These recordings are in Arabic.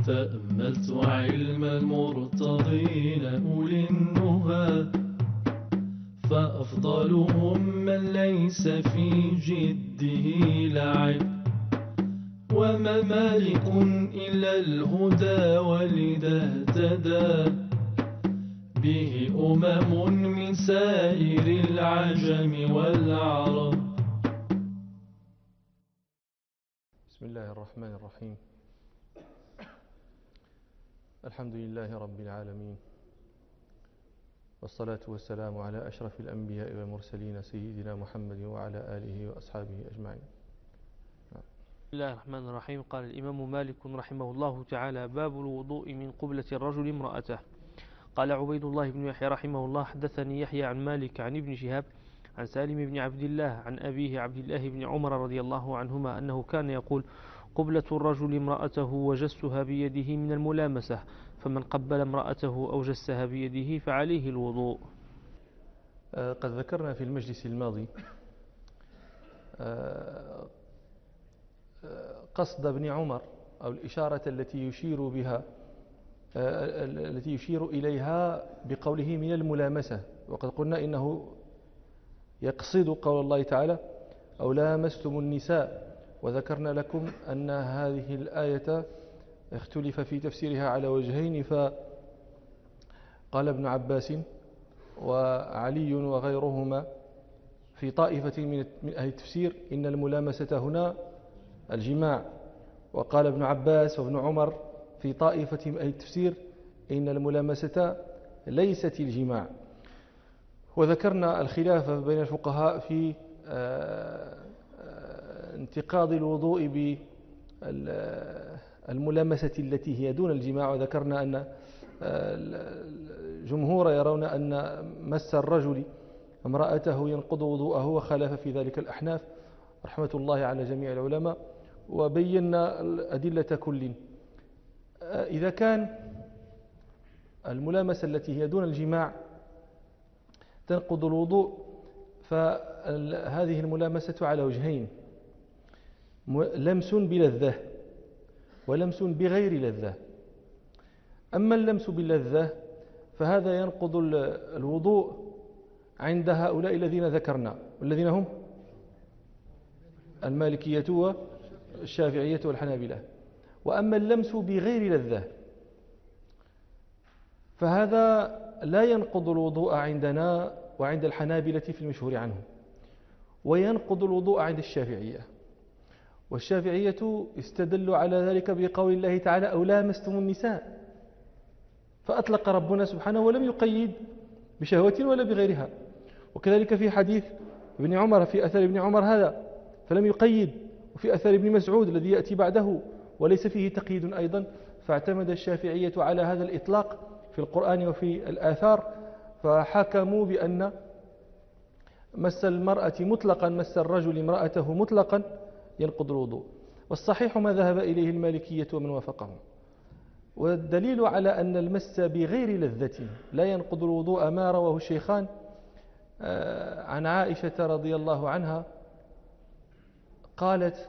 تأملت علم المرتضين أولي النهى، فأفضلهم من ليس في جده لعب، وما مالك إلا الهدى ولذا اهتدى به من سائر العجم والعرب. بسم الله الرحمن الرحيم. الحمد لله رب العالمين، والصلاة والسلام على أشرف الأنبياء والمرسلين سيدنا محمد وعلى آله وأصحابه أجمعين. بسم الله الرحمن الرحيم. قال الإمام مالك رحمه الله تعالى: باب الوضوء من قبلة الرجل امرأته. قال عبيد الله بن يحيى رحمه الله: حدثني يحيى عن مالك عن ابن شهاب عن سالم بن عبد الله عن أبيه عبد الله بن عمر رضي الله عنهما أنه كان يقول: قبلة الرجل امرأته وجسها بيده من الملامسة، فمن قبل امرأته أو جسها بيده فعليه الوضوء. قد ذكرنا في المجلس الماضي قصد ابن عمر أو الإشارة التي يشير إليها بقوله من الملامسة، وقد قلنا إنه يقصد قول الله تعالى: أو لامستم النساء، وذكرنا لكم أن هذه الآية اختلف في تفسيرها على وجهين، فقال ابن عباس وعلي وغيرهما في طائفة من أهل التفسير إن الملامسة هنا الجماع، وقال ابن عباس وابن عمر في طائفة من أهل التفسير إن الملامسة ليست الجماع. وذكرنا الخلاف بين الفقهاء في انتقاض الوضوء بالملامسة التي هي دون الجماع، وذكرنا أن الجمهور يرون أن مس الرجل امرأته ينقض وضوءه، وخالف في ذلك الأحناف رحمة الله على جميع العلماء، وبينا الأدلة كل. إذا كان الملامسة التي هي دون الجماع تنقض الوضوء، فهذه الملامسة على وجهين: لمس بلذة ولمس بغير لذة. أما اللمس باللذة فهذا ينقض الوضوء عند هؤلاء الذين ذكرنا، والذين هم المالكية والشافعية والحنابلة. وأما اللمس بغير لذة فهذا لا ينقض الوضوء عندنا وعند الحنابلة في المشهور عنه، وينقض الوضوء عند الشافعية. والشافعية استدلوا على ذلك بقول الله تعالى: أو لامستم النساء، فأطلق ربنا سبحانه ولم يقيد بشهوة ولا بغيرها. وكذلك في حديث ابن عمر، في أثر ابن عمر هذا فلم يقيد، وفي أثر ابن مسعود الذي يأتي بعده وليس فيه تقييد أيضا، فاعتمد الشافعية على هذا الإطلاق في القرآن وفي الآثار، فحكموا بأن مس المرأة مطلقا، مس الرجل امرأته مطلقا ينقض الوضوء. والصحيح ما ذهب إليه المالكية ومن وافقهم. والدليل على أن المس بغير لذة لا ينقض الوضوء ما رواه الشيخان عن عائشة رضي الله عنها قالت: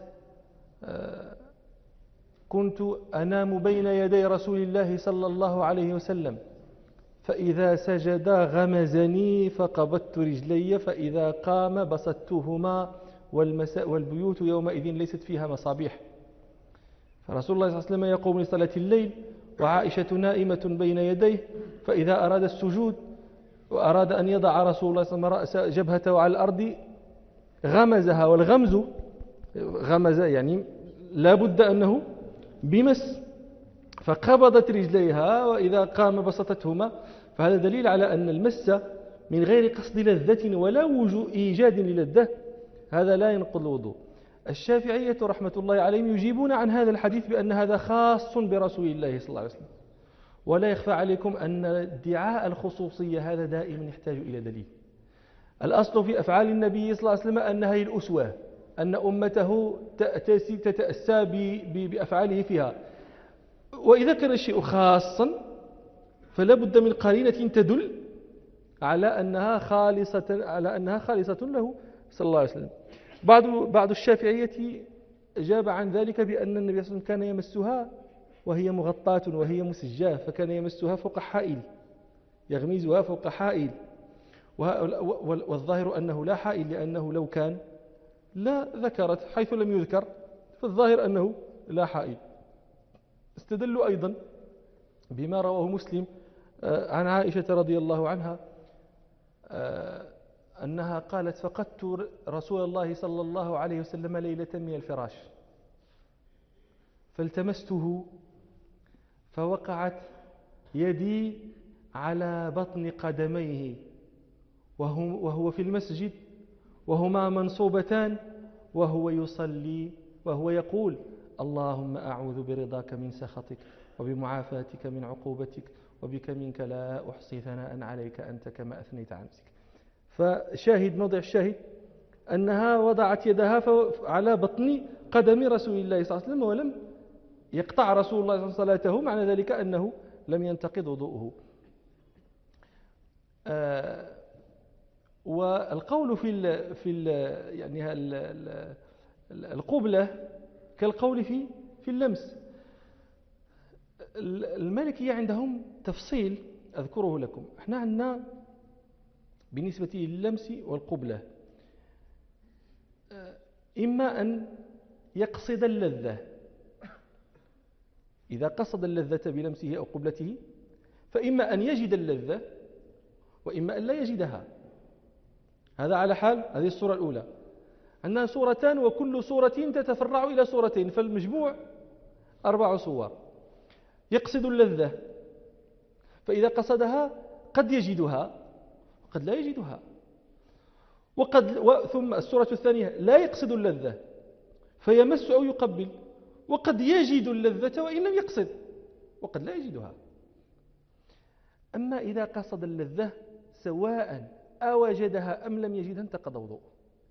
كنت أنام بين يدي رسول الله صلى الله عليه وسلم، فإذا سجد غمزني فقبضت رجلي، فإذا قام بسطتهما، والبيوت يومئذ ليست فيها مصابيح. فرسول الله صلى الله عليه وسلم يقوم لصلاة الليل وعائشة نائمة بين يديه، فإذا أراد السجود وأراد أن يضع رسول الله صلى الله عليه وسلم رأس جبهته على الأرض غمزها، والغمز غمز يعني لا بد أنه بمس، فقبضت رجليها وإذا قام بسطتهما. فهذا دليل على أن المس من غير قصد لذة ولا وجود إيجاد للذة هذا لا ينقض الوضوء. الشافعية رحمة الله عليهم يجيبون عن هذا الحديث بأن هذا خاص برسول الله صلى الله عليه وسلم. ولا يخفى عليكم أن ادعاء الخصوصية هذا دائما يحتاج إلى دليل. الأصل في أفعال النبي صلى الله عليه وسلم أنها هي الأسوة، أن أمته تتأسى بأفعاله فيها. وإذا كان الشيء خاصا فلا بد من قرينة تدل على أنها خالصة له صلى الله عليه وسلم. بعض الشافعية أجاب عن ذلك بأن النبي صلى الله عليه وسلم كان يمسها وهي مغطاة وهي مسجاة، فكان يمسها فوق حائل، يغمزها فوق حائل، والظاهر أنه لا حائل، لأنه لو كان لا ذكرت، حيث لم يذكر فالظاهر أنه لا حائل. استدلوا أيضا بما رواه مسلم عن عائشة رضي الله عنها أنها قالت: فقدت رسول الله صلى الله عليه وسلم ليلة من الفراش فالتمسته فوقعت يدي على بطن قدميه وهو في المسجد وهما منصوبتان وهو يصلي وهو يقول: اللهم أعوذ برضاك من سخطك وبمعافاتك من عقوبتك وبك منك لا أحصي ثناء عليك أنت كما أثنيت عن نفسك. فشاهد، موضع الشاهد أنها وضعت يدها على بطن قدم رسول الله صلى الله عليه وسلم، ولم يقطع رسول الله صلى الله عليه وسلم صلاته، معنى ذلك أنه لم ينتقض وضوءه. والقول في يعني القبلة كالقول في اللمس. المالكية عندهم تفصيل أذكره لكم. احنا عندنا بالنسبة لللمس والقبلة إما أن يقصد اللذة، إذا قصد اللذة بلمسه أو قبلته فإما أن يجد اللذة وإما أن لا يجدها. هذا على حال هذه الصورة الأولى. عندنا صورتان وكل صورة تتفرع إلى صورتين، فالمجموع 4 صور. يقصد اللذة، فإذا قصدها قد يجدها وقد لا يجدها، ثم الصورة الثانية لا يقصد اللذة فيمس أو يقبل، وقد يجد اللذة وإن لم يقصد وقد لا يجدها. أما إذا قصد اللذة سواء أوجدها أم لم يجدها انتقض وضوءه.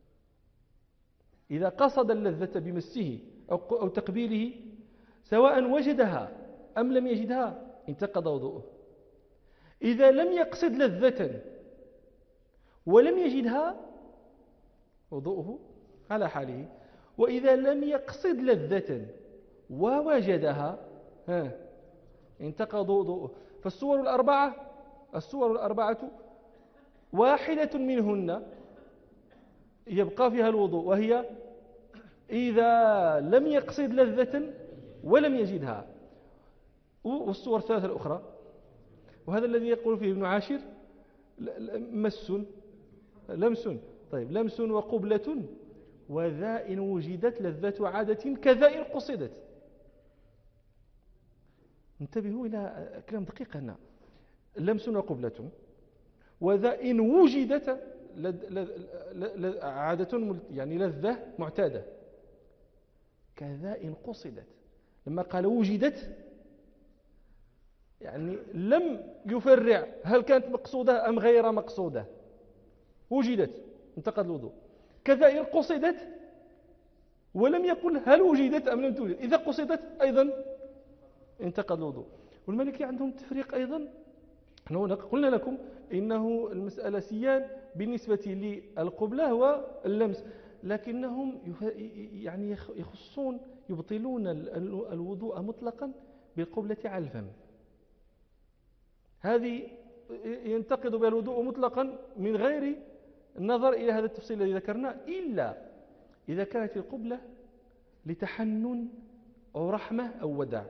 إذا قصد اللذة بمسه أو تقبيله سواء وجدها أم لم يجدها انتقض وضوءه. إذا لم يقصد لذة ولم يجدها وضوءه على حاله، وإذا لم يقصد لذة ووجدها انتقض وضوءه. فالصور الأربعة واحدة منهن يبقى فيها الوضوء، وهي إذا لم يقصد لذة ولم يجدها. والصور الثلاثة الأخرى، وهذا الذي يقول فيه ابن عاشر: لمس طيب لمس وقبلة وذا إن وجدت لذة عادة كذا إن قصدت. انتبهوا إلى كلام دقيق هنا. لمس وقبلة وذا إن وجدت عادة يعني لذة معتادة كذا إن قصدت. لما قال وجدت يعني لم يفرع هل كانت مقصودة أم غير مقصودة، وجدت انتقض الوضوء. كذا إن قصدت ولم يقل هل وجدت أم لم توجد، إذا قصدت أيضا انتقض الوضوء. والمالكي عندهم تفريق أيضا. نحن قلنا لكم إنه المسألة سيان بالنسبة للقبلة واللمس، لكنهم يعني يخصون يبطلون الوضوء مطلقا بالقبلة على الفم. هذه ينتقض بها الوضوء مطلقا من غير النظر إلى هذا التفصيل الذي ذكرناه، إلا إذا كانت القبلة لتحنن أو رحمة أو وداع.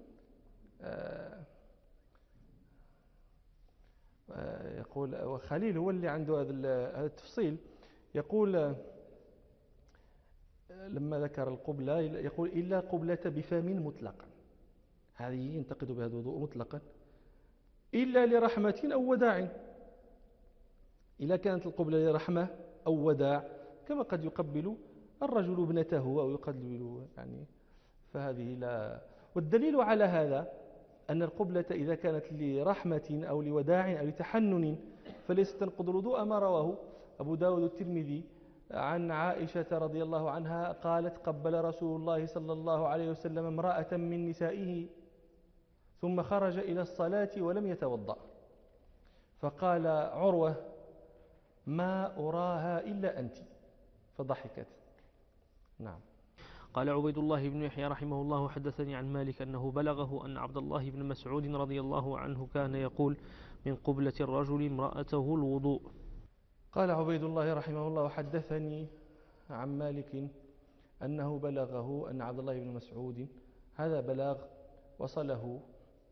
يقول وخليل هو اللي عنده هذا التفصيل، يقول لما ذكر القبلة يقول إلا قبلة بفم مطلقا، هذه ينتقد بها الوضوء مطلقا إلا لرحمة أو وداع. إذا كانت القبلة لرحمة أو وداع كما قد يقبل الرجل ابنته أو يقبل يعني، فهذه لا. والدليل على هذا أن القبلة إذا كانت لرحمة أو لوداع أو لتحنن فليست تنقض الوضوء، ما رواه أبو داود الترمذي عن عائشة رضي الله عنها قالت: قبل رسول الله صلى الله عليه وسلم امرأة من نسائه ثم خرج إلى الصلاة ولم يتوضأ، فقال عروة: ما أراها إلا أنت، فضحكت. نعم. قال عبيد الله بن يحيى رحمه الله حدثني عن مالك أنه بلغه أن عبد الله بن مسعود رضي الله عنه كان يقول من قبلة الرجل امرأته الوضوء. قال عبيد الله رحمه الله حدثني عن مالك أنه بلغه أن عبد الله بن مسعود، هذا بلاغ وصله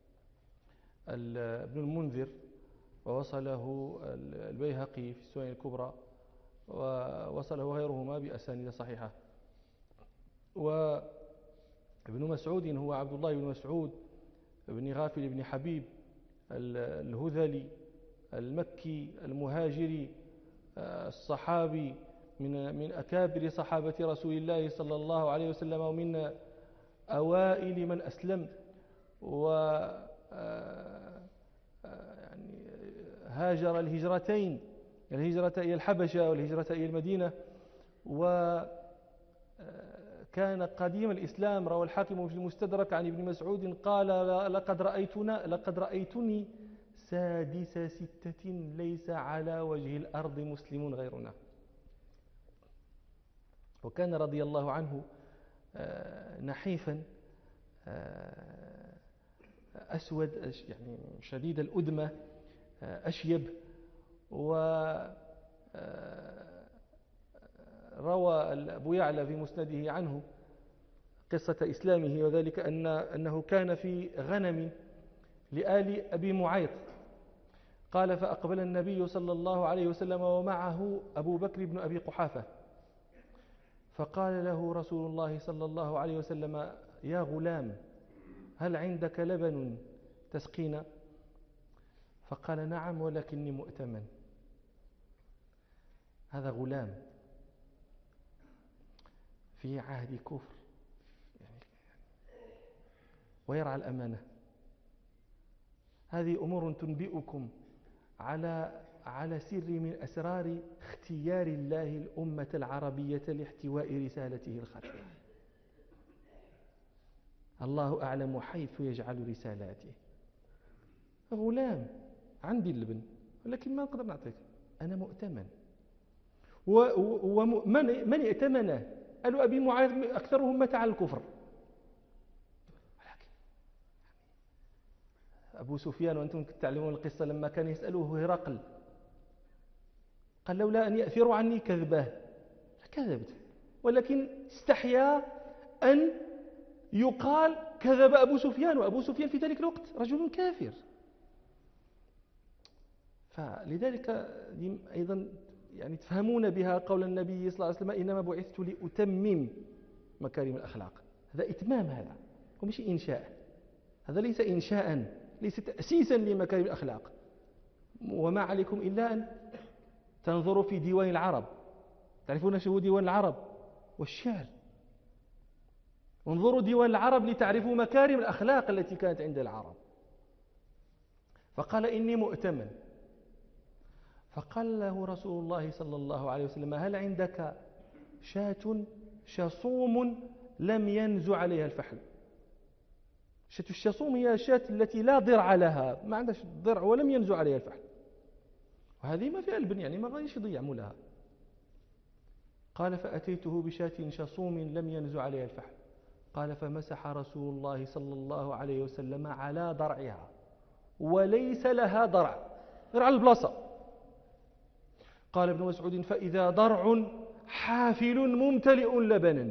ابن المنذر ووصله البيهقي في السنن الكبرى ووصله غيرهما بأسانيد صحيحة. وابن مسعود هو عبد الله بن مسعود بن غافل بن حبيب الهذلي المكي المهاجري الصحابي من أكابر صحابة رسول الله صلى الله عليه وسلم ومن أوائل من أسلم، و هاجر الهجرتين، الهجرة إلى الحبشة والهجرة إلى المدينة، وكان قديم الإسلام. روى الحاكم في المستدرك عن ابن مسعود قال لقد رأيتني سادس 6 ليس على وجه الأرض مسلم غيرنا. وكان رضي الله عنه نحيفا أسود يعني شديد الأدمة أشيب. وروى أبو يعلى في مسنده عنه قصة إسلامه، وذلك أنه كان في غنم لآل أبي معيط. قال فأقبل النبي صلى الله عليه وسلم ومعه أبو بكر بن أبي قحافة، فقال له رسول الله صلى الله عليه وسلم يا غلام هل عندك لبن تسقينا؟ فقال نعم ولكني مؤتمن. هذا غلام في عهد كفر ويرعى الأمانة. هذه أمور تنبئكم على سر من أسرار اختيار الله الأمة العربية لاحتواء رسالته الخفية. الله أعلم حيث يجعل رسالاته. غلام عندي اللبن ولكن ما أقدر نعطيك، أنا مؤتمن. ومن ائتمنه؟ قالوا أبي معاذ أكثرهم مات على الكفر. أبو سفيان وأنتم تعلمون القصة لما كان يسأله هرقل قال لولا أن يأثروا عني كذبه كذبت، ولكن استحيا أن يقال كذب أبو سفيان، وأبو سفيان في ذلك الوقت رجل كافر. فلذلك أيضا يعني تفهمون بها قول النبي صلى الله عليه وسلم إنما بعثت لأتمم مكارم الأخلاق. هذا إتمام، هذا ومش إنشاء، هذا ليس إنشاء، ليس تأسيسا لمكارم الأخلاق. وما عليكم إلا أن تنظروا في ديوان العرب، تعرفون شو ديوان العرب والشعر، انظروا ديوان العرب لتعرفوا مكارم الأخلاق التي كانت عند العرب. فقال إني مؤتمن. فقال له رسول الله صلى الله عليه وسلم هل عندك شاة شصوم لم ينزع عليها الفحل؟ شاة الشصوم هي الشاة التي لا ضرع لها، ما عندهاش ضرع ولم ينزع عليها الفحل، وهذه ما فيها البن، يعني ما غاديش يضيع مولها. قال فأتيته بشاة شصوم لم ينزع عليها الفحل. قال فمسح رسول الله صلى الله عليه وسلم على ضرعها وليس لها ضرع، غير على البلاصة. قال ابن مسعود فإذا ضرع حافل ممتلئ لبنا.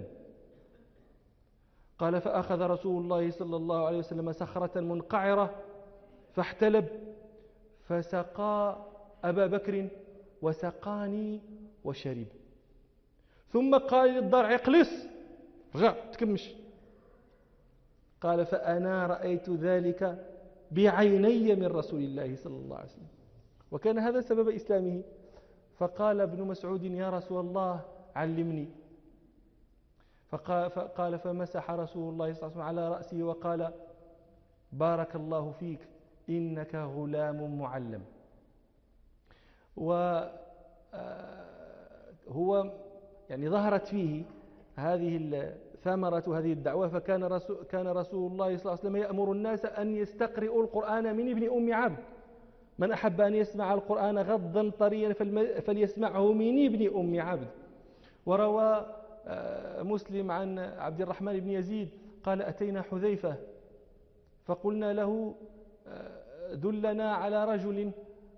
قال فأخذ رسول الله صلى الله عليه وسلم صخرة منقعرة فاحتلب فسقى أبا بكر وسقاني وشرب، ثم قال للضرع اقلص رجع تكمش. قال فأنا رأيت ذلك بعيني من رسول الله صلى الله عليه وسلم، وكان هذا سبب إسلامه. فقال ابن مسعود يا رسول الله علمني. فقال فمسح رسول الله صلى الله عليه وسلم على رأسه وقال بارك الله فيك إنك غلام معلم. وهو يعني ظهرت فيه هذه ثمرة هذه الدعوة. فكان رسول الله صلى الله عليه وسلم يأمر الناس أن يستقرئوا القرآن من ابن أم عبد. من أحب أن يسمع القرآن غضا طريا فليسمعه من ابن أم عبد. وروى مسلم عن عبد الرحمن بن يزيد قال أتينا حذيفة فقلنا له دلنا على رجل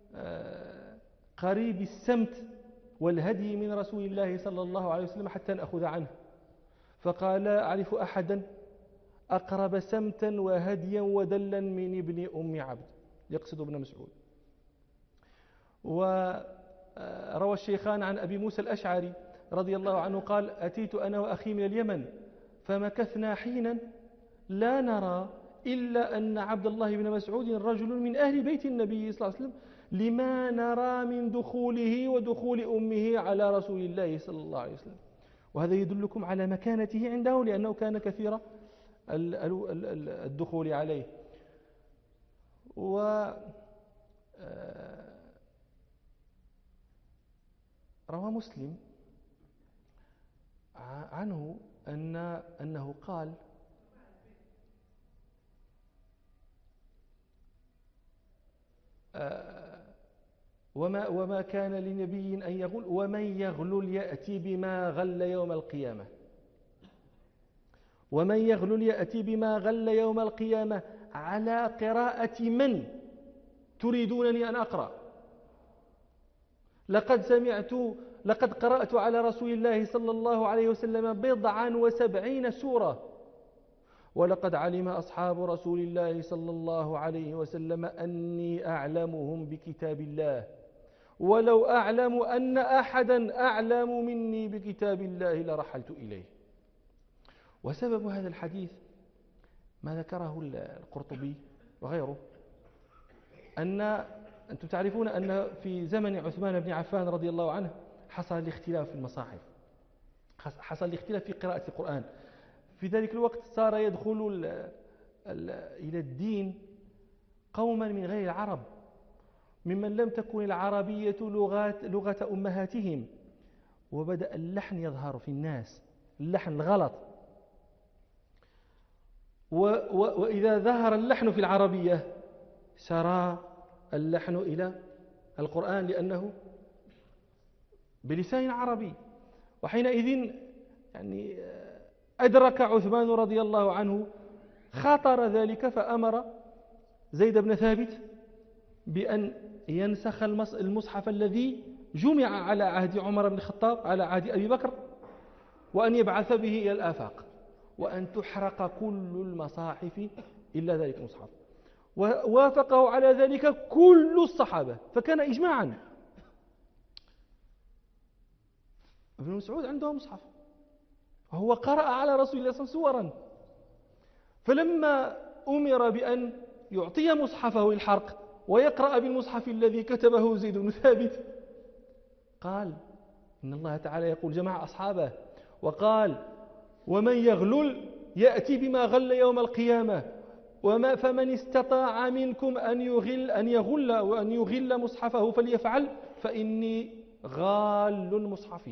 قريب السمت والهدي من رسول الله صلى الله عليه وسلم حتى نأخذ عنه، فقال أعرف أحدا أقرب سمتا وهديا ودلا من ابن أم عبد، يقصد ابن مسعود. وروى الشيخان عن أبي موسى الأشعري رضي الله عنه قال أتيت أنا وأخي من اليمن فمكثنا حينا لا نرى إلا أن عبد الله بن مسعود رجل من أهل بيت النبي صلى الله عليه وسلم لما نرى من دخوله ودخول أمه على رسول الله صلى الله عليه وسلم. وهذا يدلكم على مكانته عنده لأنه كان كثير الدخول عليه. روى مسلم عنه أنه قال وما كان لنبي أن يغل ومن يغلل يأتي بما غل يوم القيامة، ومن يغلل يأتي بما غل يوم القيامة على قراءة من تريدونني أن أقرأ؟ لقد قرأت على رسول الله صلى الله عليه وسلم 70 سورة، ولقد علم أصحاب رسول الله صلى الله عليه وسلم أني أعلمهم بكتاب الله، ولو أعلم أن أحدا أعلم مني بكتاب الله لرحلت إليه. وسبب هذا الحديث ما ذكره القرطبي وغيره، أنتم تعرفون أن في زمن عثمان بن عفان رضي الله عنه حصل الاختلاف في المصاحف، حصل الاختلاف في قراءة القرآن. في ذلك الوقت صار يدخل إلى الدين قوما من غير العرب، ممن لم تكن العربية لغة أمهاتهم، وبدأ اللحن يظهر في الناس، اللحن الغلط. وإذا ظهر اللحن في العربية سرى اللحن إلى القرآن لأنه بلسان عربي. وحينئذ يعني أدرك عثمان رضي الله عنه خطر ذلك، فأمر زيد بن ثابت بأن ينسخ المصحف الذي جمع على عهد عمر بن الخطاب على عهد أبي بكر، وأن يبعث به إلى الآفاق، وأن تحرق كل المصاحف إلا ذلك المصحف. ووافقه على ذلك كل الصحابة، فكان إجماعا. ابن مسعود عنده مصحف وهو قرأ على رسول الله صلى الله عليه وسلم سورا، فلما أمر بأن يعطي مصحفه الحرق ويقرأ بالمصحف الذي كتبه زيد بن ثابت، قال إن الله تعالى يقول جمع أصحابه وقال ومن يغلل يأتي بما غل يوم القيامة، فمن استطاع منكم أن يغل مصحفه فليفعل فإني غال مصحفي.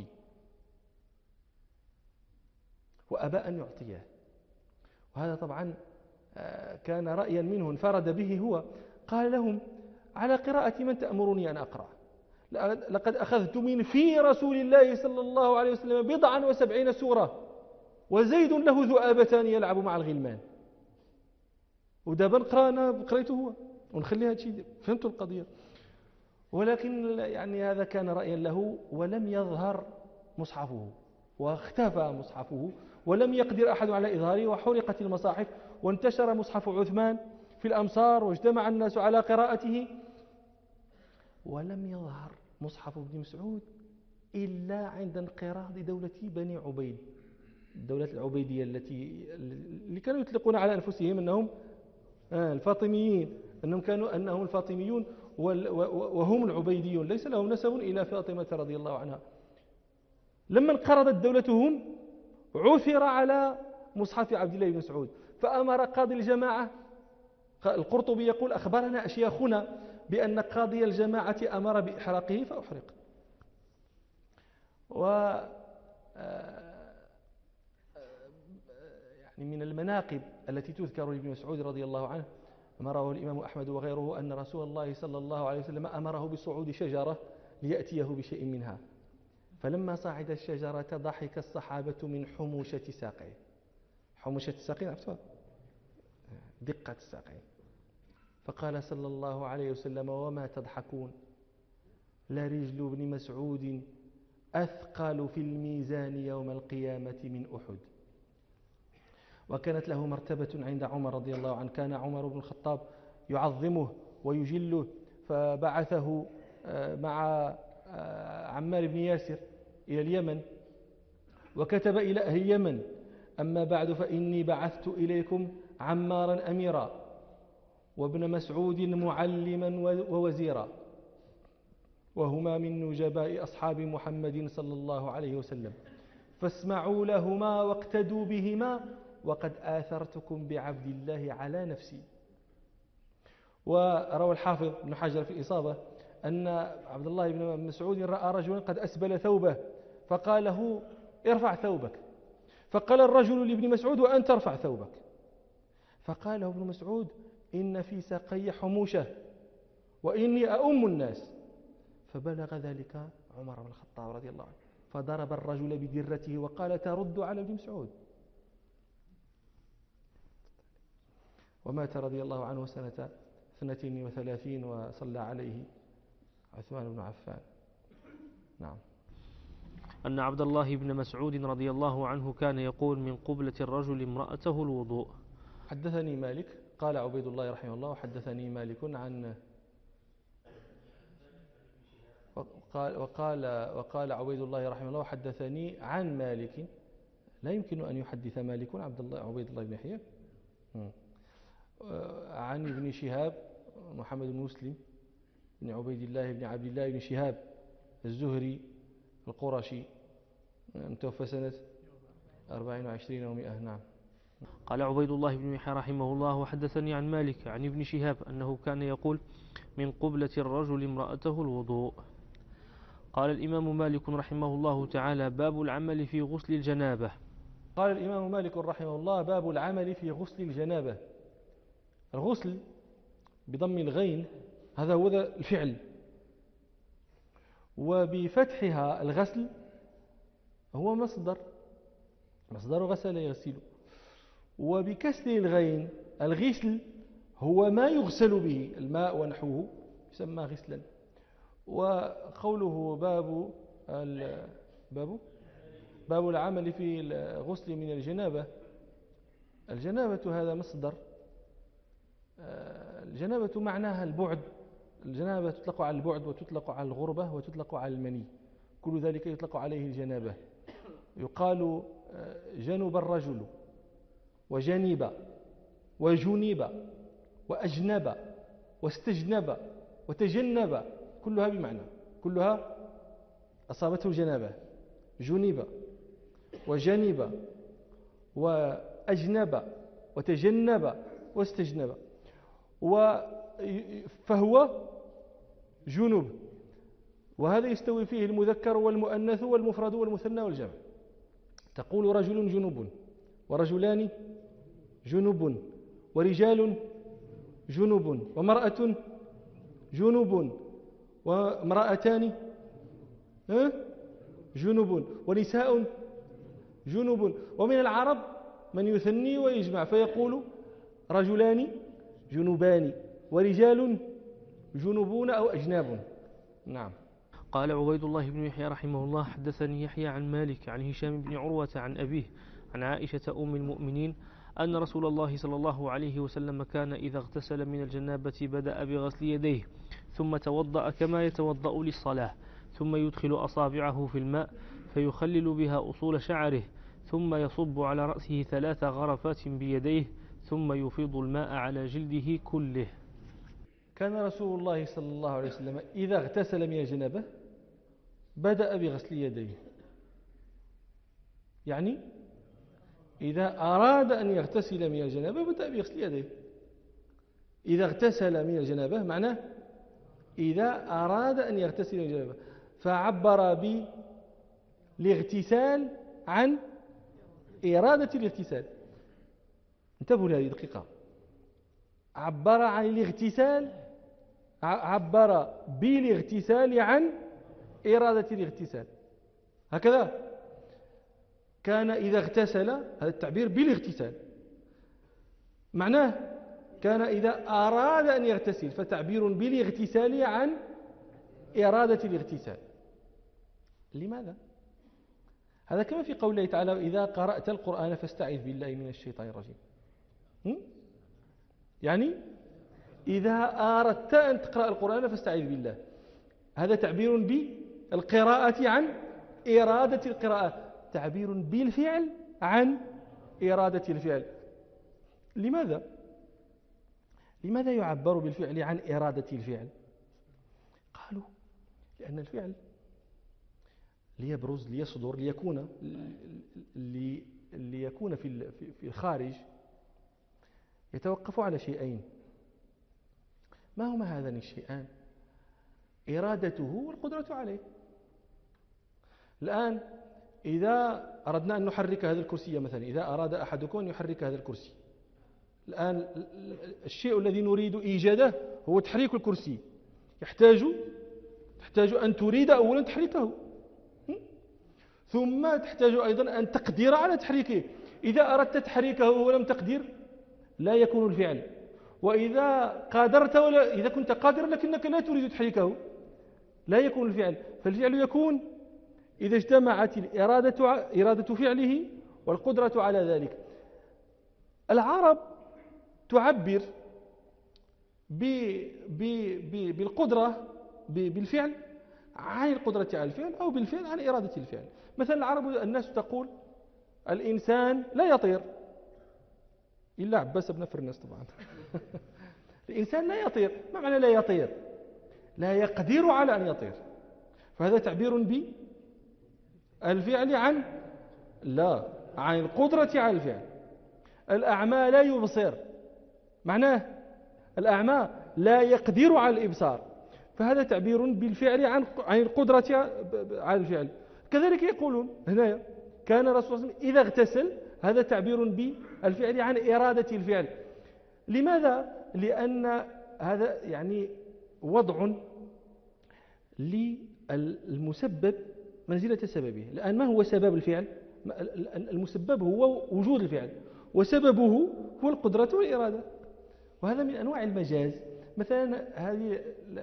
وأبى أن يعطيه. وهذا طبعا كان رأيا منه انفرد به هو. قال لهم على قراءة من تأمرني أن أقرأ؟ لقد أخذت من في رسول الله صلى الله عليه وسلم 70 سورة، وزيد له ذؤابتان يلعب مع الغلمان. ودابا قريته هو ونخليها هادشي. فهمتوا القضية؟ ولكن يعني هذا كان رأيا له، ولم يظهر مصحفه، واختفى مصحفه، ولم يقدر أحد على إظهاره، وحرقت المصاحف، وانتشر مصحف عثمان في الأمصار، واجتمع الناس على قراءته، ولم يظهر مصحف ابن مسعود إلا عند انقراض دولة بني عبيد، الدولة العبيدية اللي كانوا يطلقون على أنفسهم أنهم الفاطميين، أنهم الفاطميون وهم العبيديون، ليس لهم نسب إلى فاطمة رضي الله عنها. لما انقرضت دولتهم عثر على مصحف عبد الله بن مسعود، فأمر قاضي الجماعة. القرطبي يقول أخبرنا أشياخنا بأن قاضي الجماعة أمر بإحراقه فأحرق. يعني من المناقب التي تذكر لابن مسعود رضي الله عنه ما رواه الإمام أحمد وغيره أن رسول الله صلى الله عليه وسلم أمره بصعود شجرة ليأتيه بشيء منها، فلما صعد الشجرة ضحك الصحابة من حموشة ساقيه. حموشة الساقين عرفتها؟ دقة الساقين. فقال صلى الله عليه وسلم: وما تضحكون؟ لرجل ابن مسعود أثقل في الميزان يوم القيامة من أحد. وكانت له مرتبة عند عمر رضي الله عنه، كان عمر بن الخطاب يعظمه ويجله، فبعثه مع عمار بن ياسر إلى اليمن، وكتب إلى أهل اليمن: أما بعد فإني بعثت إليكم عمارا أميرا وابن مسعود معلما ووزيرا، وهما من نجباء أصحاب محمد صلى الله عليه وسلم، فاسمعوا لهما واقتدوا بهما، وقد آثرتكم بعبد الله على نفسي. وروى الحافظ بن حجر في الإصابة أن عبد الله بن مسعود رأى رجلا قد أسبل ثوبه فقال له: ارفع ثوبك. فقال الرجل لابن مسعود: وأنت ارفع ثوبك. فقال ابن مسعود: إن في ساقي حموشة وإني أؤم الناس. فبلغ ذلك عمر بن الخطاب رضي الله عنه، فضرب الرجل بدرته وقال: ترد على ابن مسعود. ومات رضي الله عنه سنة 32 وصلى عليه عثمان بن عفان. نعم. أن عبد الله بن مسعود رضي الله عنه كان يقول من قبلة الرجل امرأته الوضوء. حدثني مالك، قال عبيد الله رحمه الله: وحدثني مالك عن وقال عبيد الله رحمه الله: وحدثني عن مالك. لا يمكن أن يحدث مالك عبيد الله بن يحيى عن ابن شهاب محمد بن مسلم بن عبيد الله بن عبد الله بن شهاب الزهري القرشي، متوفى سنة 24 و100. نعم. قال عبيد الله بن يحيى رحمه الله: وحدثني عن مالك عن ابن شهاب أنه كان يقول من قبلة الرجل امرأته الوضوء. قال الإمام مالك رحمه الله تعالى: باب العمل في غسل الجنابة. قال الإمام مالك رحمه الله: باب العمل في غسل الجنابة. الغسل بضم الغين هذا هو الفعل، وبفتحها الغسل هو مصدر غسل يغسل، وبكسر الغين الغسل هو ما يغسل به الماء ونحوه يسمى غسلا. وقوله باب العمل في الغسل من الجنابة هذا مصدر. الجنابة معناها البعد. الجنابة تطلق على البعد وتطلق على الغربة وتطلق على المني، كل ذلك يطلق عليه الجنابة. يقال جنب الرجل وجنب وجنب وأجنب واستجنب وتجنب، كلها بمعنى، كلها أصابته الجنابة. جنب وجنب وأجنب وتجنب واستجنب، فهو جنب، وهذا يستوي فيه المذكر والمؤنث والمفرد والمثنى والجمع. تقول رجل جنب ورجلان جنب ورجال جنب ومرأة جنب وامرأتان جنب ونساء جنب. ومن العرب من يثني ويجمع فيقول رجلان جنبان ورجال جنبون أو أجناب. نعم. قال عبيد الله بن يحيى رحمه الله: حدثني يحيى عن مالك عن هشام بن عروة عن أبيه عن عائشة أم المؤمنين أن رسول الله صلى الله عليه وسلم كان إذا اغتسل من الجنابة بدأ بغسل يديه ثم توضأ كما يتوضأ للصلاة، ثم يدخل أصابعه في الماء فيخلل بها أصول شعره، ثم يصب على رأسه 3 غرفات بيديه، ثم يفيض الماء على جلده كله. كان رسول الله صلى الله عليه وسلم إذا اغتسل من الجنابة بدأ بغسل يديه، يعني إذا أراد أن يغتسل من الجنابة بدأ بغسل يديه. إذا اغتسل من الجنابة معناه إذا أراد أن يغتسل من الجنابة، فعبر بالاغتسال عن إرادة الاغتسال. انتبهوا لهذه دقيقة. عبر عن الاغتسال، عبر بالاغتسال عن إرادة الاغتسال. هكذا. كان إذا اغتسل، هذا التعبير بالاغتسال، معناه كان إذا أراد أن يغتسل، فتعبير بالاغتسال عن إرادة الاغتسال. لماذا؟ هذا كما في قول الله تعالى: إذا قرأت القرآن فاستعذ بالله من الشيطان الرجيم. يعني إذا أردت أن تقرأ القرآن فاستعذ بالله، هذا تعبير بالقراءة عن إرادة القراءة، تعبير بالفعل عن إرادة الفعل. لماذا؟ لماذا يعبر بالفعل عن إرادة الفعل؟ قالوا لأن الفعل ليبرز، ليصدر، ليكون في الخارج يتوقف على شيئين. ما هما هذان الشيئان؟ إرادته والقدرة عليه. الآن إذا أردنا أن نحرك هذا الكرسي مثلا، إذا أراد أحدكم أن يحرك هذا الكرسي، الآن الشيء الذي نريد إيجاده هو تحريك الكرسي، تحتاج أن تريد أولا تحريكه، ثم تحتاج أيضا أن تقدر على تحريكه. إذا أردت تحريكه ولم تقدر لا يكون الفعل، وإذا قادرت إذا كنت قادرا لكنك لا تريد تحريكه لا يكون الفعل. فالفعل يكون إذا اجتمعت إرادة فعله والقدرة على ذلك. العرب تعبر بالقدرة بالفعل عن القدرة على الفعل، أو بالفعل عن إرادة الفعل. مثلا العرب الناس تقول الإنسان لا يطير، إلا عباس بن فرناس طبعا. الإنسان لا يطير. ما معنى لا يطير؟ لا يقدر على أن يطير. فهذا تعبير بالفعل عن القدرة على الفعل. الأعمى لا يبصر، معناه الأعمى لا يقدر على الإبصار، فهذا تعبير بالفعل عن القدرة على الفعل. كذلك يقولون هنا كان الرسول صلى الله عليه وسلم إذا اغتسل، هذا تعبير بالفعل عن إرادة الفعل. لماذا؟ لأن هذا يعني وضع للمسبب منزلة سببه. الآن ما هو سبب الفعل؟ المسبب هو وجود الفعل، وسببه هو القدرة والإرادة، وهذا من أنواع المجاز. مثلا هذه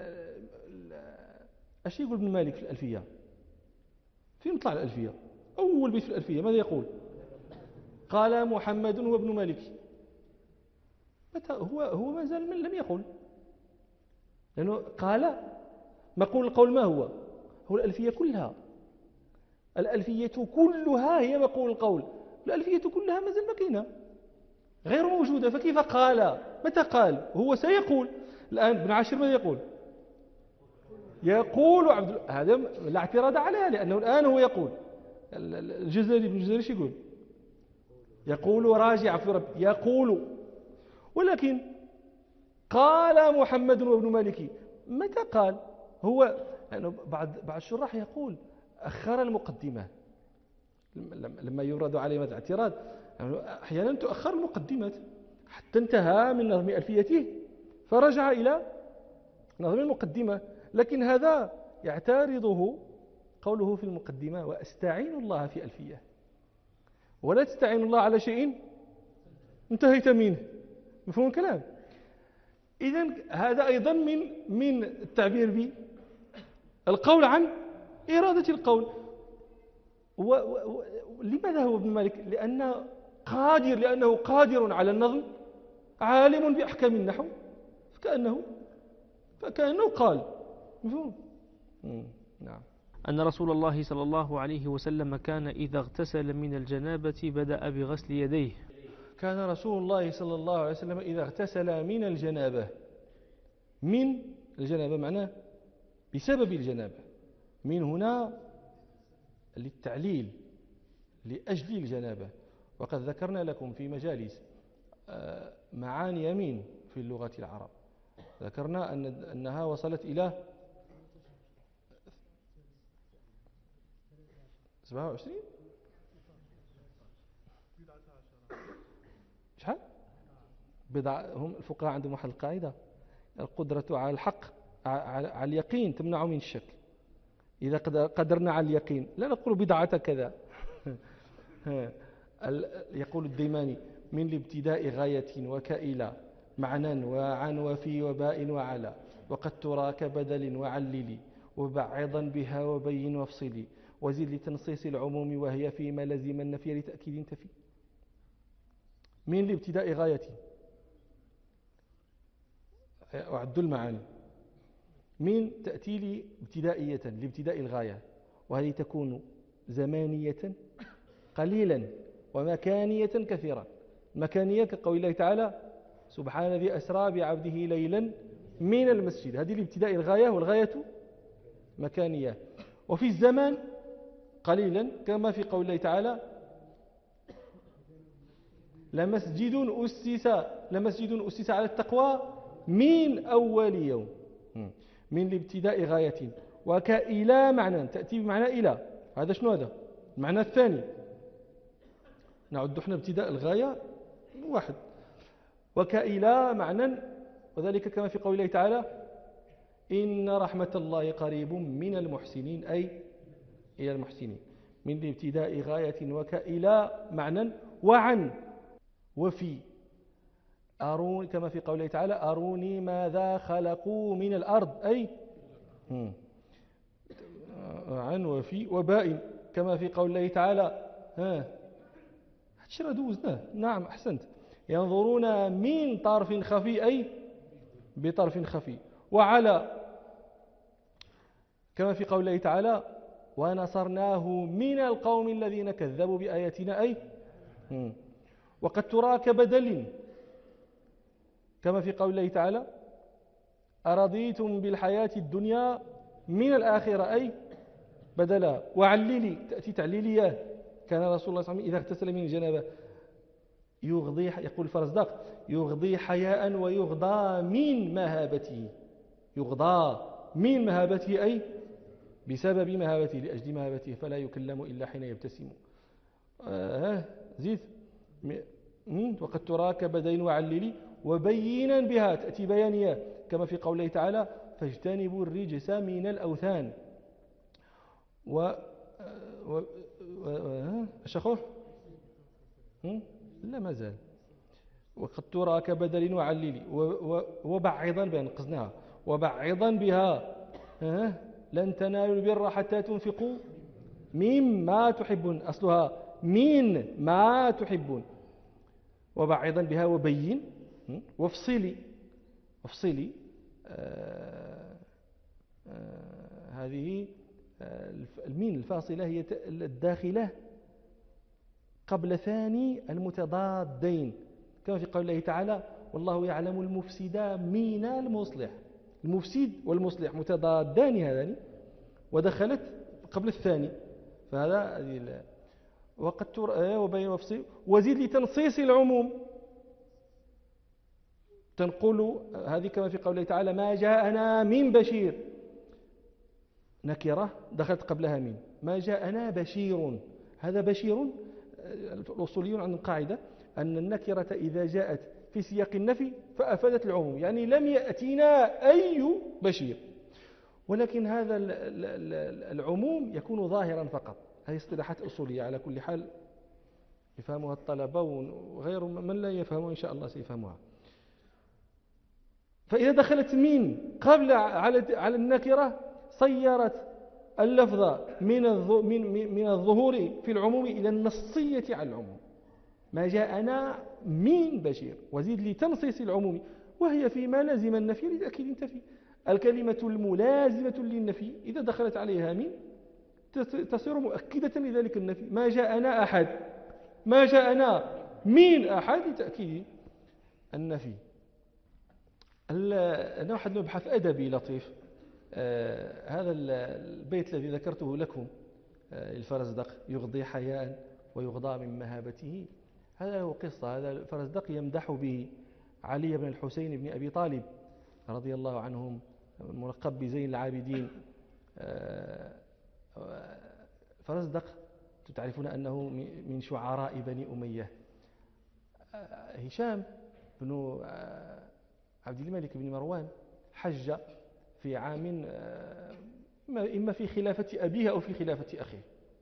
ايش يقول ابن مالك في الألفية؟ في مطلع الألفية أول بيت في الألفية ماذا يقول؟ قال محمد وابن مالك. متى هو ما زال لم يقل، لأنه قال مقول القول ما هو الألفية كلها. الألفية كلها هي مقول القول، الألفية كلها ما زال مكينة غير موجودة. فكيف قال؟ متى قال؟ هو سيقول. الآن ابن عاشر ماذا يقول هذا لا اعتراض عليها، لأنه الآن هو يقول. الجزري ابن الجزري شو يقول راجع في رب يقول. ولكن قال محمد وابن مالك، متى قال؟ هو يعني بعض الشراح يقول أخر المقدمة لما يورد عليه مثل اعتراض، يعني أحيانا تؤخر المقدمات حتى انتهى من نظم ألفيته فرجع إلى نظم المقدمة. لكن هذا يعترضه قوله في المقدمة: وأستعين الله في ألفية، ولا تستعين الله على شيء انتهيت منه. مفهوم الكلام؟ إذن هذا أيضا من التعبير بالقول عن إرادة القول. لماذا هو ابن مالك؟ لأنه قادر على النظم، عالم بأحكام النحو، فكأنه قال. مفهوم؟ نعم. أن رسول الله صلى الله عليه وسلم كان إذا اغتسل من الجنابة بدأ بغسل يديه. كان رسول الله صلى الله عليه وسلم إذا اغتسل من الجنابة معناه بسبب الجنابة، من هنا للتعليل لأجل الجنابة. وقد ذكرنا لكم في مجالس معاني من في اللغة العرب، ذكرنا أنها وصلت إلى 27 شحال بضع. هم الفقهاء عندهم واحد القاعدة: القدرة على الحق على اليقين تمنع من الشك. إذا قدرنا على اليقين لا نقول بضعة كذا. يقول الديماني: من الابتداء غاية وكإلى معنى وعن وفي وباء وعلى، وقد ترى كبدل وعللي، وبعضا بها وبين وافصلي، وزد لتنصيص العموم وهي فيما لزم النفي لتأكيد تفي. من الابتداء غاية، وعدوا المعاني. من تأتي لي ابتدائية لابتداء الغاية، وهذه تكون زمانية قليلا ومكانية كثيرا. مكانية كقول الله تعالى: سبحان الذي أسرى بعبده ليلا من المسجد، هذه الابتداء الغاية، والغاية مكانية. وفي الزمان قليلا كما في قول الله تعالى: لمسجد أسس على التقوى من أول يوم. من الابتداء غاية وكإلى معنى، تأتي بمعنى إلى. هذا شنو هذا؟ المعنى الثاني. نعد احنا ابتداء الغاية واحد. وكإلى معنى، وذلك كما في قول الله تعالى: إن رحمة الله قريب من المحسنين، أي إلى المحسنين. من الابتداء غاية وكإلى معنى وعن وفي. أروني كما في قوله تعالى: أروني ماذا خلقوا من الأرض، أي عن وفي. وباء كما في قول الله تعالى: دوزناه. نعم أحسنت. ينظرون من طرف خفي، أي بطرف خفي. وعلى كما في قول الله تعالى: ونصرناه من القوم الذين كذبوا بآياتنا، أي وقد ترى كبدل كما في قول الله تعالى: أرضيتم بالحياة الدنيا من الآخرة، أي بدلا. وعللي تأتي تعليلية. كان رسول الله صلى الله عليه وسلم إذا اغتسل من الجنابة يغضي، يقول الفرزدق: يغضي حياء ويغضى من مهابته. يغضى من مهابته، أي بسبب مهابته، لأجل مهابته، فلا يكلم إلا حين يبتسم. زيد. وقد تراك بدين وعللي وبينا بها، تأتي بيانية كما في قوله تعالى: فاجتنبوا الرجس من الأوثان. أشخوه لا ما زال. وقد تراك بدل وعللي وبعضا بها، نقصناها. وبعضا بها لن تنالوا البر حتى تنفقوا مما تحبون، أصلها من ما تحبون. وبعضا بها وبين وافصلي. هذه المين الفاصلة هي الداخلة قبل ثاني المتضادين، كما في قول الله تعالى: والله يعلم المفسد من المصلح. المفسد والمصلح متضادان هذان، ودخلت قبل الثاني. فهذا وقد ترى وبين وفصل. وزيد لتنصيص العموم، تنقل هذه كما في قوله تعالى: ما جاءنا من بشير. نكرة دخلت قبلها من. ما جاءنا بشير، هذا بشير. الأصوليون عندهم قاعدة أن النكرة إذا جاءت في سياق النفي فأفادت العموم، يعني لم يأتينا أي بشير. ولكن هذا العموم يكون ظاهرا فقط. هذه اصطلاحات أصولية على كل حال يفهمها الطلبة، وغير من لا يفهمها إن شاء الله سيفهمها. فإذا دخلت من قبل على النكرة صيرت اللفظ من الظهور في العموم إلى النصية على العموم. ما جاءنا من بشير. وزيد لتنصيص العموم وهي فيما لازم النفي لتأكيد تفي. الكلمة الملازمة للنفي إذا دخلت عليها من تصير مؤكدة لذلك النفي. ما جاءنا أحد، ما جاءنا من أحد لتأكيد النفي. أنا واحد مبحث أدبي لطيف. هذا البيت الذي ذكرته لكم الفرزدق: يغضي حياء ويغضى من مهابته. هذا هو قصة. هذا الفرزدق يمدح به علي بن الحسين بن أبي طالب رضي الله عنهم، ملقب بزين العابدين. فرزدق تعرفون أنه من شعراء بني أمية. هشام بن عبد الملك بن مروان حج في عام إما في خلافة أبيه أو في خلافة أخيه.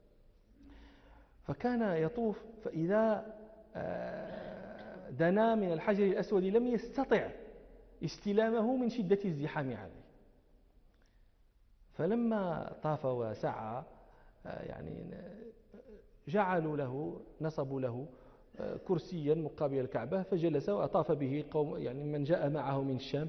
فكان يطوف، فإذا دنا من الحجر الأسود لم يستطع استلامه من شدة الزحام عليه. فلما طاف وسعى يعني جعلوا له، نصبوا له كرسيا مقابل الكعبة، فجلس وأطاف به قوم يعني من جاء معه من الشام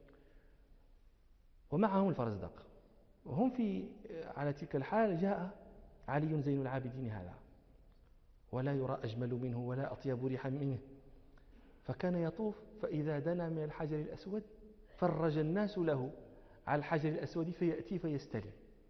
ومعهم الفرزدق. وهم على تلك الحال جاء علي زين العابدين هذا، ولا يرى أجمل منه ولا أطيب ريحا منه. فكان يطوف، فإذا دنا من الحجر الأسود فرج الناس له على الحجر الأسود فيأتي فيستلم.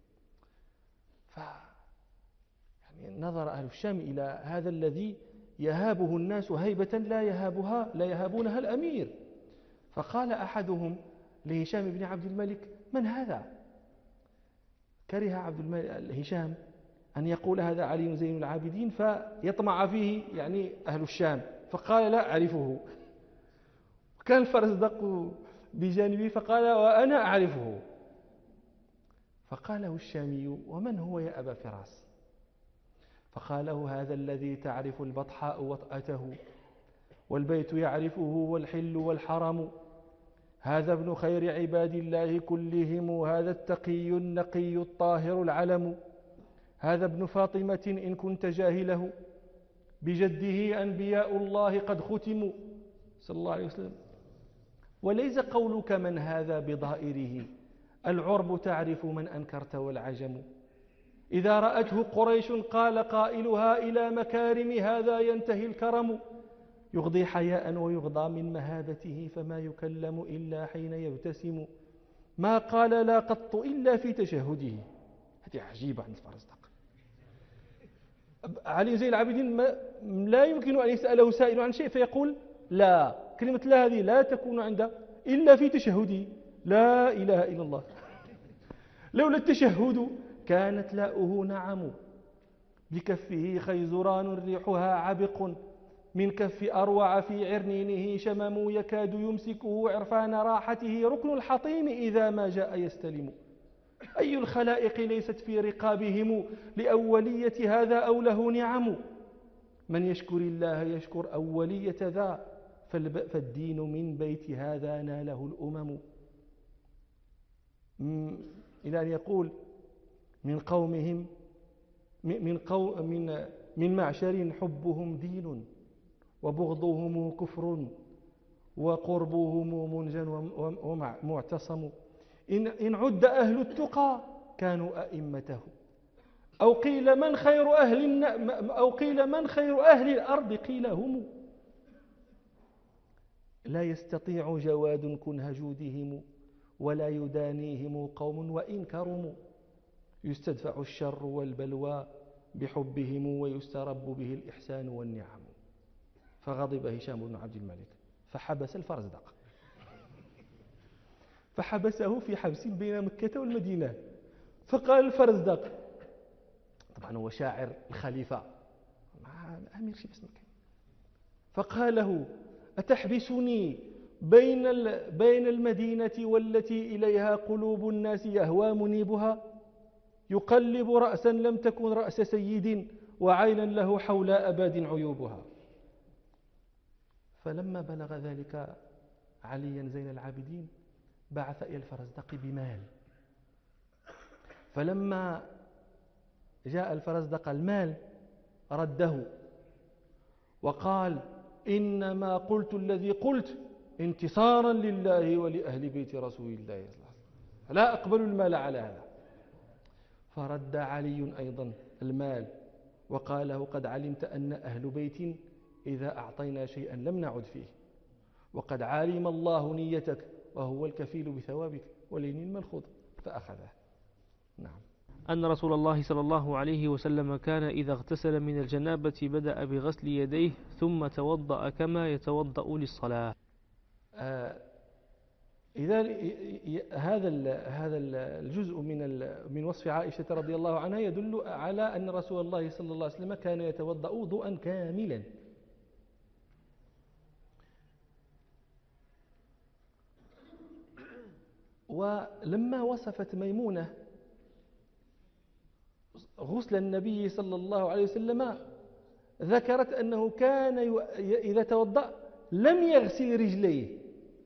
يعني نظر أهل الشام إلى هذا الذي يهابه الناس هيبة لا يهابونها الأمير. فقال أحدهم لهشام بن عبد الملك: من هذا؟ كره هشام أن يقول هذا علي زين العابدين فيطمع فيه يعني أهل الشام، فقال: لا أعرفه. وكان الفرزدق بجانبه فقال: وأنا أعرفه. فقاله الشامي: ومن هو يا أبا فراس؟ فقاله: هذا الذي تعرف البطحاء وطأته، والبيت يعرفه، والحل والحرم. هذا ابن خير عباد الله كلهم، هذا التقي النقي الطاهر العلم. هذا ابن فاطمة إن كنت جاهله، بجده أنبياء الله قد ختموا، صلى الله عليه وسلم. وليس قولك من هذا بضائره، العرب تعرف من أنكرت والعجم. إذا رأته قريش قال قائلها إلى مكارم هذا ينتهي الكرم. يغضي حياء ويغضى من مهابته، فما يكلم إلا حين يبتسم. ما قال لا قط إلا في تشهده. هذه عجيبة عند الفرزدق. علي زين العابدين لا يمكن أن يسأله سائل عن شيء فيقول لا. كلمة لا هذه لا تكون عنده إلا في تشهده. لا إله إلا الله. لولا التشهد كانت لاؤه نعم. بكفه خيزران ريحها عبق، من كف أروع في عرنينه شمم. يكاد يمسكه عرفان راحته، ركن الحطيم إذا ما جاء يستلم. أي الخلائق ليست في رقابهم لأولية هذا أو له نعم. من يشكر الله يشكر أولية ذا، فالدين من بيت هذا ناله الأمم. إلى أن يقول من قومهم من معشر حبهم دين، وبغضهم كفر، وقربهم منج ومعتصم. إن عد أهل التقى كانوا أئمته، أو قيل من خير أهل الأرض قيل هم. لا يستطيع جواد كنه جودهم، ولا يدانيهم قوم وإن كرموا. يستدفع الشر والبلوى بحبهم، ويسترب به الإحسان والنعم. فغضب هشام بن عبد الملك فحبس الفرزدق، فحبسه في حبس بين مكة والمدينة. فقال الفرزدق، طبعا هو شاعر الخليفة مع أمير شي بس مكة، فقال له: أتحبسني بين المدينة والتي إليها قلوب الناس يهوى منيبها؟ يقلب رأسا لم تكن رأس سيد، وعينا له حول أباد عيوبها. فلما بلغ ذلك عليا زين العابدين بعث إلى الفرزدق بمال. فلما جاء الفرزدق المال رده وقال: إنما قلت الذي قلت انتصارا لله ولأهل بيت رسول الله صلى الله عليه وسلم، لا أقبل المال على هذا. فرد علي أيضا المال وقال له: قد علمت أن أهل بيت إذا أعطينا شيئا لم نعد فيه، وقد علم الله نيتك وهو الكفيل بثوابك، ولين الخض. فأخذه. نعم. أن رسول الله صلى الله عليه وسلم كان إذا اغتسل من الجنابة بدأ بغسل يديه ثم توضأ كما يتوضأ للصلاة. إذا هذا الجزء من وصف عائشة رضي الله عنها يدل على أن رسول الله صلى الله عليه وسلم كان يتوضأ وضوءا كاملا. ولما وصفت ميمونة غسل النبي صلى الله عليه وسلم ذكرت أنه كان إذا توضأ لم يغسل رجليه،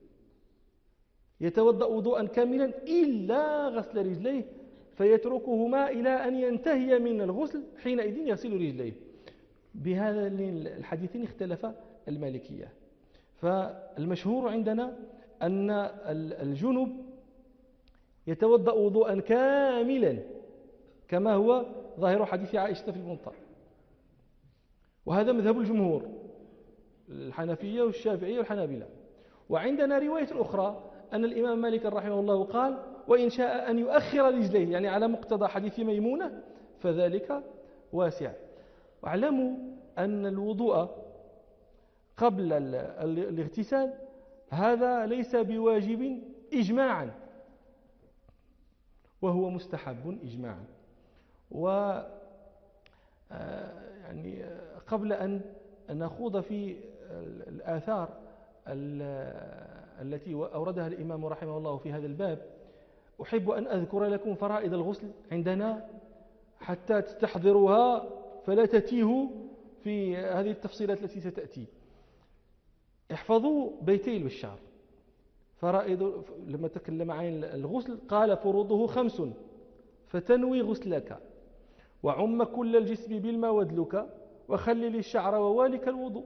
يتوضأ وضوءا كاملا إلا غسل رجليه، فيتركهما إلى أن ينتهي من الغسل، حينئذ يغسل رجليه. بهذا الحديثين اختلف المالكية. فالمشهور عندنا أن الجنب يتوضأ وضوءا كاملا كما هو ظاهر حديث عائشة في الموطأ، وهذا مذهب الجمهور الحنفية والشافعية والحنابلة. وعندنا رواية أخرى أن الإمام مالك رحمه الله قال: وإن شاء أن يؤخر رجليه، يعني على مقتضى حديث ميمونة، فذلك واسع. واعلموا أن الوضوء قبل الاغتسال هذا ليس بواجب إجماعا، وهو مستحب إجماعا. يعني قبل أن نخوض في الآثار التي أوردها الإمام رحمه الله في هذا الباب، أحب أن أذكر لكم فرائض الغسل عندنا حتى تستحضروها فلا تتيهوا في هذه التفصيلات التي ستأتي. احفظوا بيتي البشار. فرائض لما تكلم عن الغسل قال: فروضه 5، فتنوي غسلك، وعم كل الجسم بالماء وادلك، وخلل الشعر ووالك الوضوء.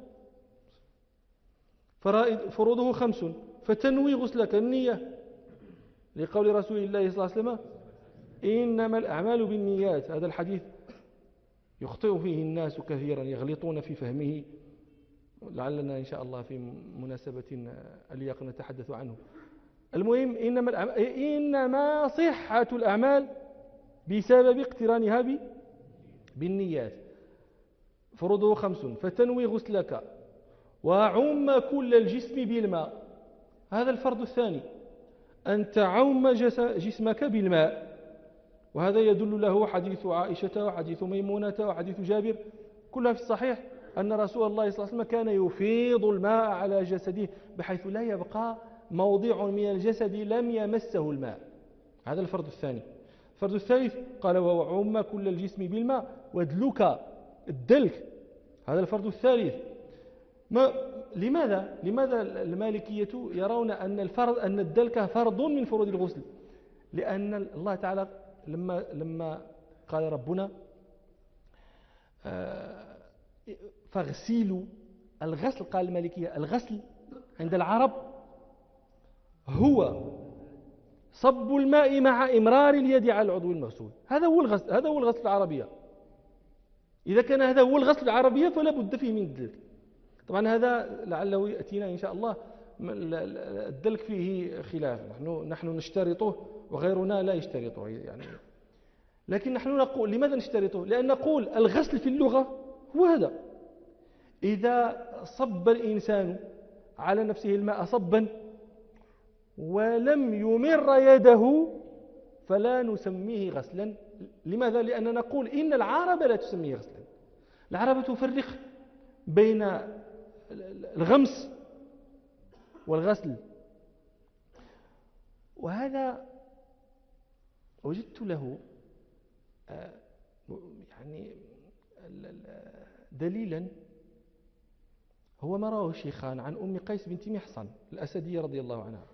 فروضه 5، فتنوي غسلك، النية، لقول رسول الله صلى الله عليه وسلم: إنما الأعمال بالنيات. هذا الحديث يخطئ فيه الناس كثيرا، يغلطون في فهمه، لعلنا إن شاء الله في مناسبة أليق نتحدث عنه. المهم، إنما صحة الأعمال بسبب اقترانها بالنيات. فروضه 5، فتنوي غسلك، وعم كل الجسم بالماء. هذا الفرض الثاني، أن تعم جسمك بالماء، وهذا يدل له حديث عائشة وحديث ميمونة وحديث جابر، كلها في الصحيح، أن رسول الله صلى الله عليه وسلم كان يفيض الماء على جسده بحيث لا يبقى موضع من الجسد لم يمسه الماء. هذا الفرض الثاني. الفرض الثالث قال: وعم كل الجسم بالماء وادلك، الدلك. هذا الفرض الثالث. لماذا المالكية يرون أن الدلك فرض من فروض الغسل؟ لأن الله تعالى لما قال ربنا: فاغسلوا، الغسل، قال المالكية الغسل عند العرب هو صب الماء مع إمرار اليد على العضو المغسول. هذا هو الغسل، هذا هو الغسل العربية. إذا كان هذا هو الغسل العربية فلا بد فيه من الدلك. طبعا هذا لعله يأتينا إن شاء الله. الدلك فيه خلاف، نحن نشترطه وغيرنا لا يشترطه يعني. لكن نحن نقول: لماذا نشترطه؟ لأن نقول الغسل في اللغة هو هذا. إذا صب الإنسان على نفسه الماء صبا ولم يمر يده فلا نسميه غسلا. لماذا؟ لأننا نقول إن العرب لا تسميه غسلا. العرب تفرق بين الغمس والغسل، وهذا وجدت له يعني دليلا، هو ما رواه الشيخان عن أم قيس بنت محصن الأسدية رضي الله عنها،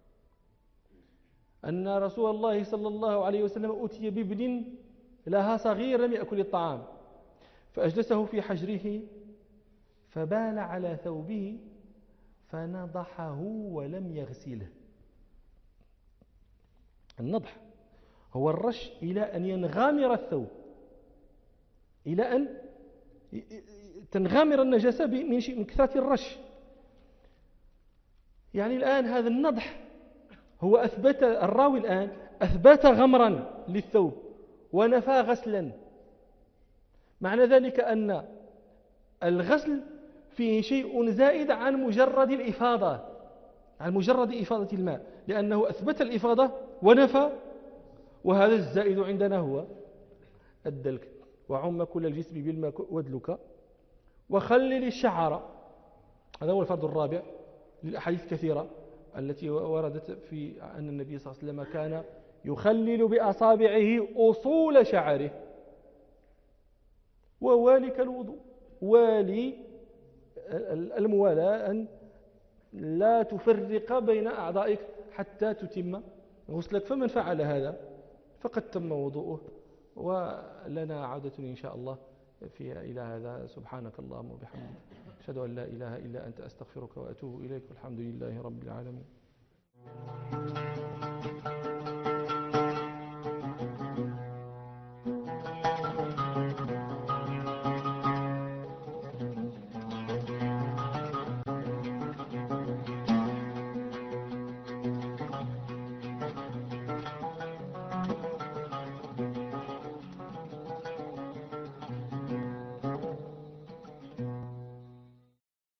أن رسول الله صلى الله عليه وسلم أتي بابن لها صغير لم يأكل الطعام، فأجلسه في حجره فبال على ثوبه فنضحه ولم يغسله. النضح هو الرش إلى أن ينغامر الثوب، إلى أن تنغامر النجاسة من كثرة الرش. يعني الآن هذا النضح هو أثبت، الراوي الآن أثبت غمرا للثوب ونفى غسلا. معنى ذلك أن الغسل فيه شيء زائد عن مجرد الإفاضة، عن مجرد إفاضة الماء، لأنه أثبت الإفاضة ونفى، وهذا الزائد عندنا هو الدلك. وعم كل الجسم بالماء وادلك، وخلل الشعر. هذا هو الفرض الرابع للأحاديث كثيرة التي وردت في أن النبي صلى الله عليه وسلم كان يخلل بأصابعه أصول شعره. ووالي كالوضوء. والي الموالاة أن لا تفرق بين أعضائك حتى تتم غسلك، فمن فعل هذا فقد تم وضوءه. ولنا عودة إن شاء الله إلى هذا. سبحانك اللهم وبحمدك، أشهد أن لا إله إلا أنت، أستغفرك وأتوب إليك، والحمد لله رب العالمين.